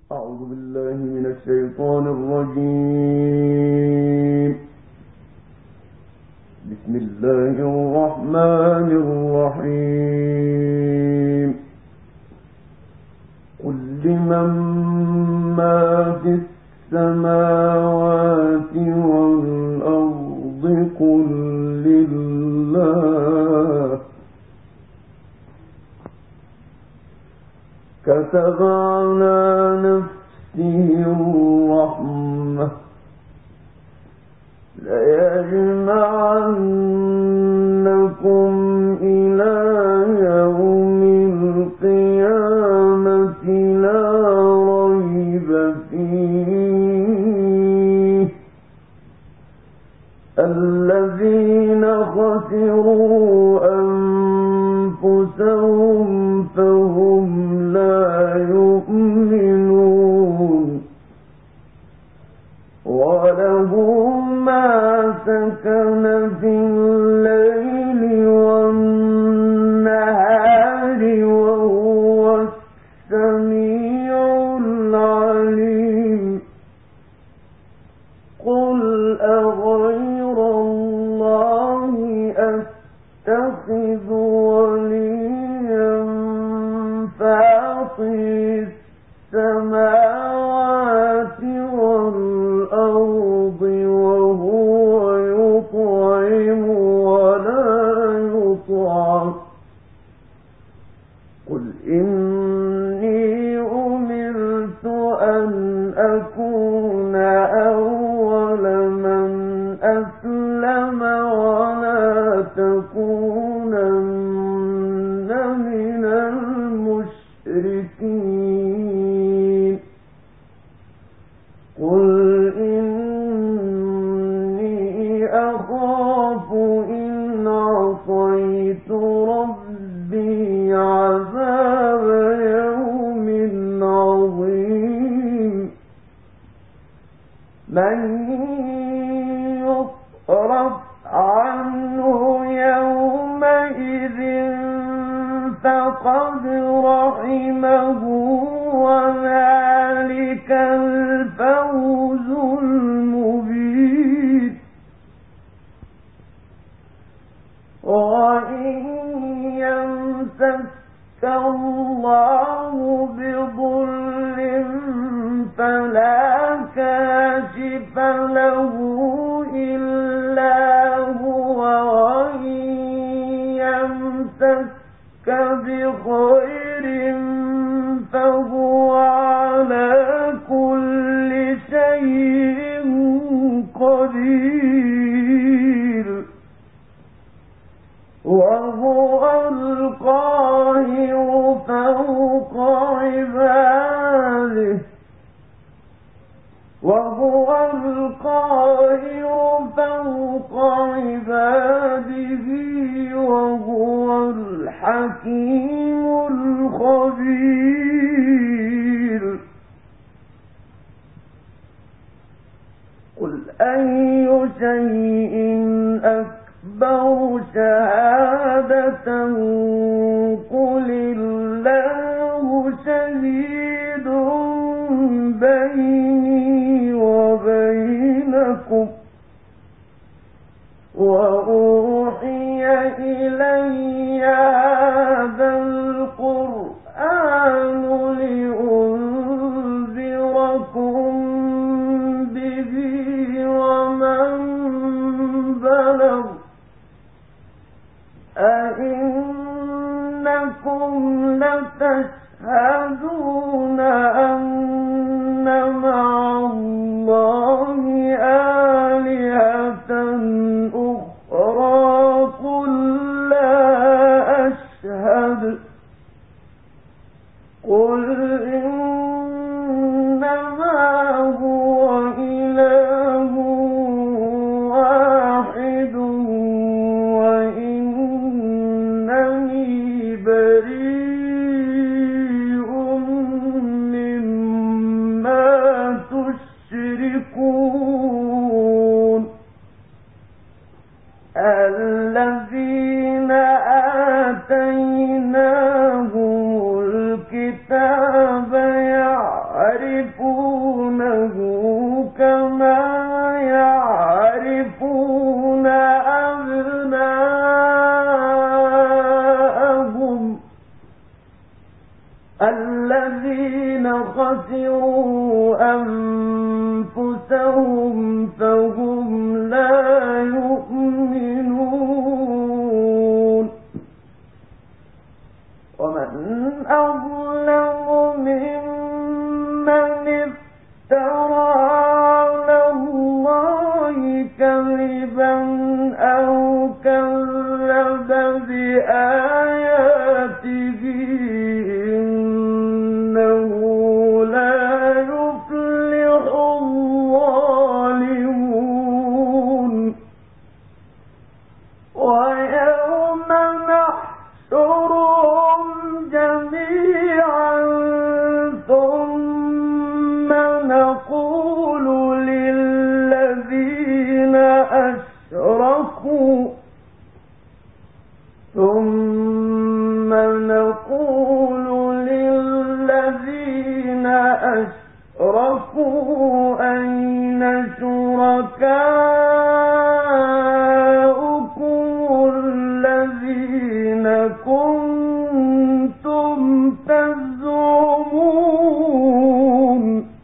أعوذ بالله من الشيطان الرجيم. بسم الله الرحمن الرحيم. قل لمن ما في السماوات والأرض قل لله كتب على نفسه الرحمة ليجمعنكم إلى يوم القيامة لا ريب فيه الذين خسروا أنفسهم فهم لا يؤمنون وله ما سكن في الليل والنهار وهو السميع العليم. قل أغير الله أتخذ وليا فاطر السماوات والأرض وهو يطعم ولا يطعم. قل إني أمرت أن أكون أول من أسلم ولا تكونن من المشركين. قل إني أخاف إن عصيت ربي عذاب يوم عظيم. من يصرف عنه يومئذ فقد رحمه وذلك الفوز المبين. وإن يمسك الله بضر فلا كاشف له إلا هو وإن يمسك بخير فهو على كل شيء قدير. وهو القاهر فوق عباده وهو الحكيم الخبير. قل أي شيء أكبر شهادة قل الله شهيد بيني وبينكم. وأوحي إلي هذا القرآن لأنذركم به ومن بلغ أئنكم لتشهدون أن مع الله آلهة أخرى قل لا أشهد. قل إنما هو إله واحد وإنني بريء مما تشركون. الذين آتيناهم الكتاب الذين خسروا أنفسهم فهم لا يؤمنون ومن أظلم ممن افترى على الله كذبا أو كذب بآياته إنه لا يفلح الظالمون ويوم نحشرهم جميعا ثم نقول للذين أشركوا أين شركاؤكم الذين كنتم تزعمون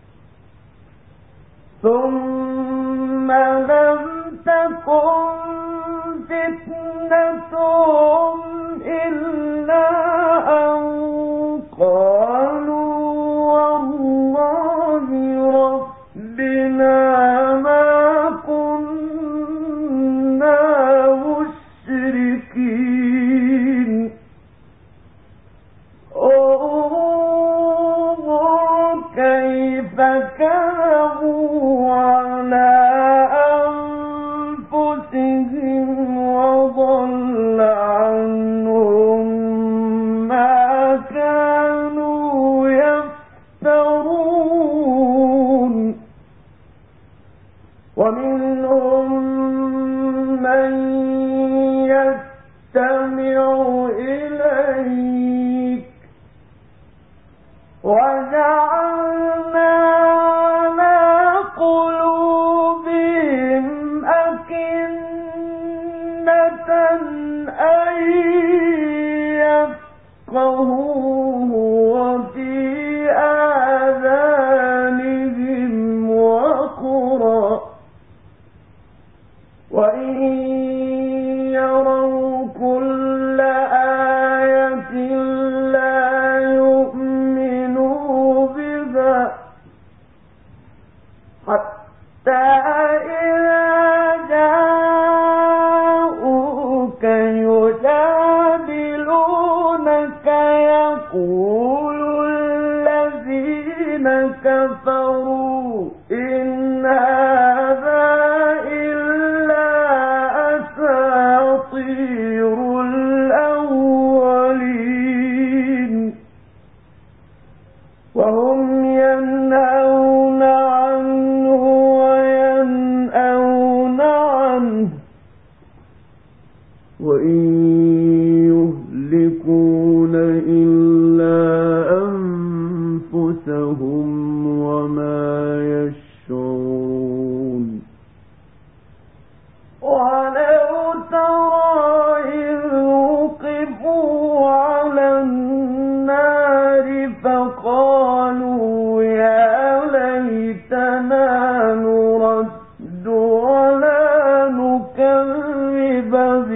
ثم لم تكن فتنتهم إلا أن قالوا والله ربنا ما كنا مشركين انظر كيف كذبوا على أنفسهم وضل عنهم ما كانوا يفترون ومنهم من يستمع إليك وجعلنا على قلوبهم أكنة أن يفقهوه وفي آذانهم وقرا وإن يروا كل آية لا يؤمنوا بها حتى إذا جاءوك يجادلونك يقول الذين كفروا إن هذا إلا أساطير الأولين وهم ينهون عنه وينأون عنه وإن يهلكون إلا أنفسهم وما يشعرون ولو ترى إذ وقفوا على النار فقالوا يا ليتنا نرد ولا نكذب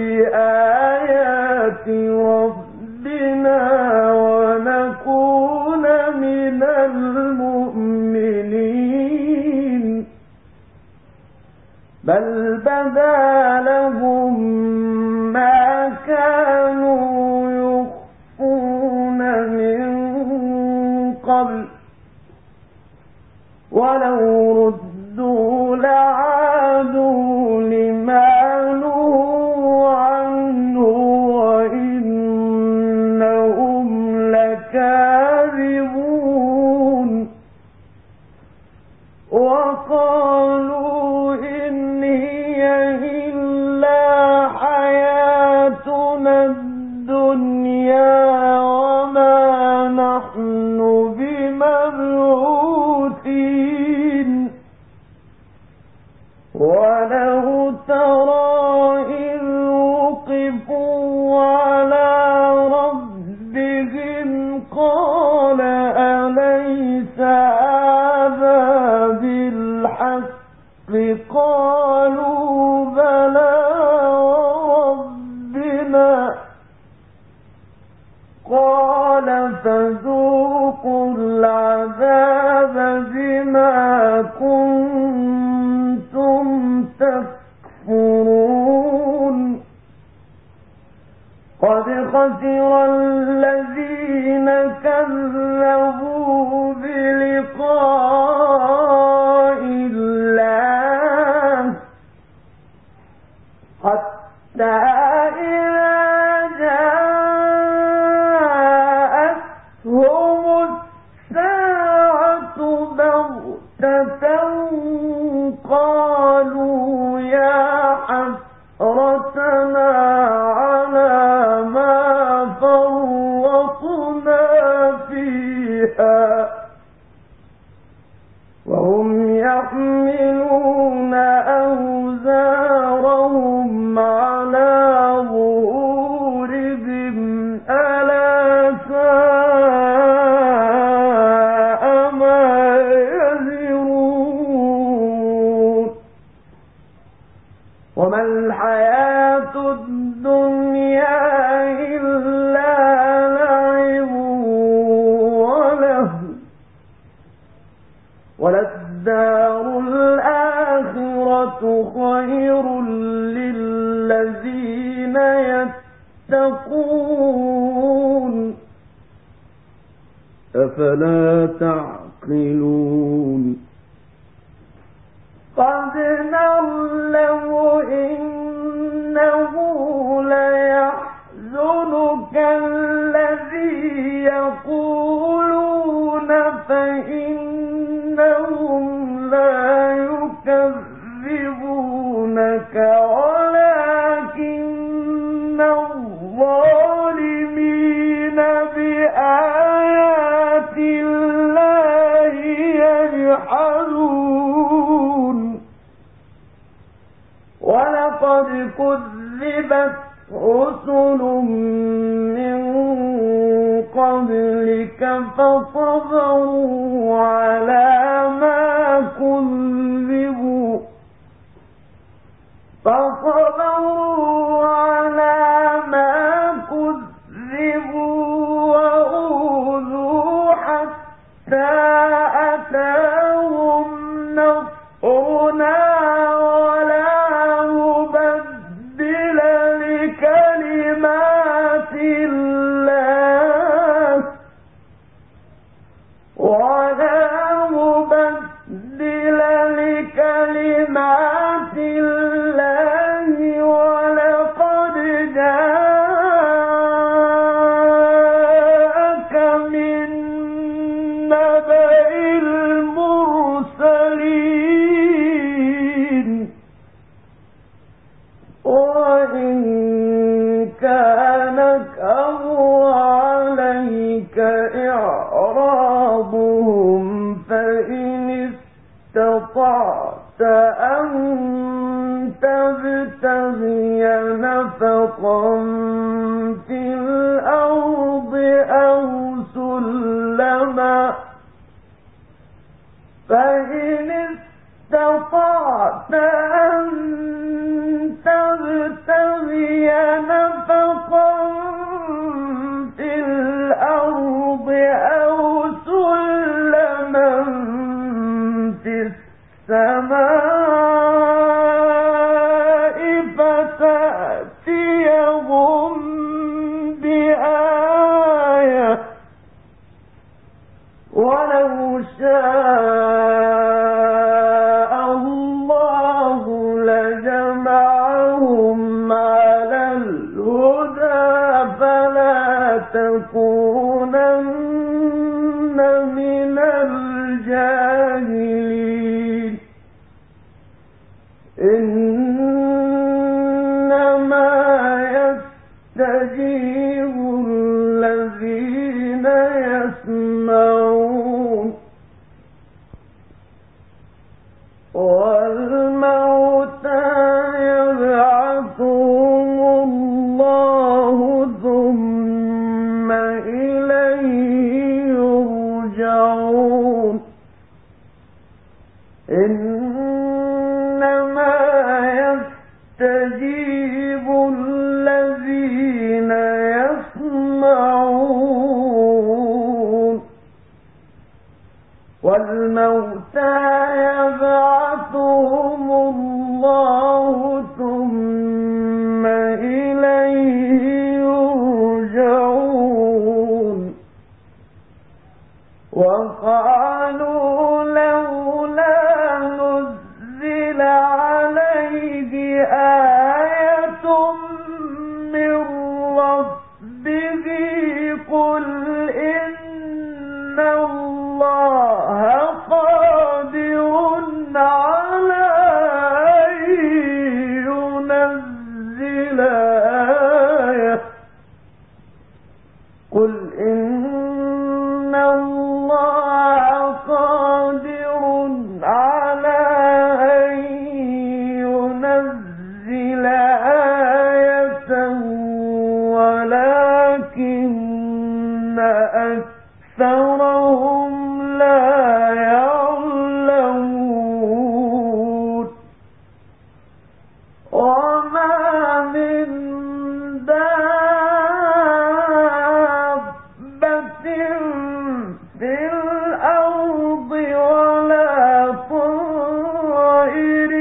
بآيات ربنا ونكون من المؤمنين بل بدا لهم ما كانوا يخفون من قبل ولو ردوا لعادوا لما نهوا عنه وإنهم لكاذبون وقالوا إن هي إلا حياتنا الدنيا وما نحن بمبعوثين ولو ترى إذ وقفوا على ربهم قال هذا بالحق قالوا بلى وربنا قال فذوقوا العذاب بما كنتم تكفرون قد خسر الذين كذبوا بلقاء الله حتى إذا جاءتهم الساعة بغتة قالوا يا حسرتنا على ما فرطنا فيها وهم يحملون أوزارهم على ظهورهم ألا ساء ما يزرون وما الحياة الدنيا إلا لعب ولهو وللدار الآخرة خير للذين يتقون أفلا تعقلون قد نعلم إنه ليحزنك الذي يقولون فإنهم لا يكذبونك ولكن الظالمين بآيات الله يجحدون ولقد كذبت رسل من قبلك فصبروا على ما كذبوا وأوذوا حتى أتاهم نصرنا استطعت أن تبتغي نفقا في الأرض أو سلما فإن استطعت أن تبتغي نفقا في الأرض أو سلما في السماء فتأتيهم بآية ولو شاء الله لجمعهم على الهدى فلا تكونن من الجاهلين إنما يستجيب الذين يسمعون والموتى يبعثهم الله ثم إليه يرجعون يسمعون إنما يستجيب الذين يسمعون والموتى يبعثهم الله ثم إليه يرجعون وقالوا لولا نزل عليه آية من ربه قل إن الله قادر على أن ينزل آية قل إن الله قادر على أن ينزل آية ولكن أكثرهم لا يعلمون وما من دابة في الأرض ولا طائر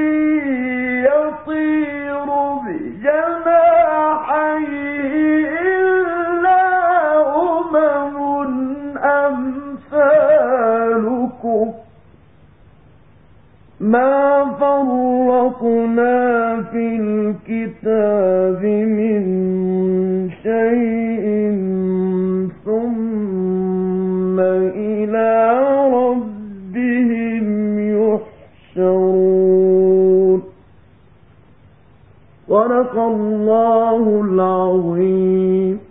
يطير بجناحيه إلا أمثالكم ما فرطنا في الكتاب من شيء ثم إلى ربهم يحشرون صدق الله العظيم.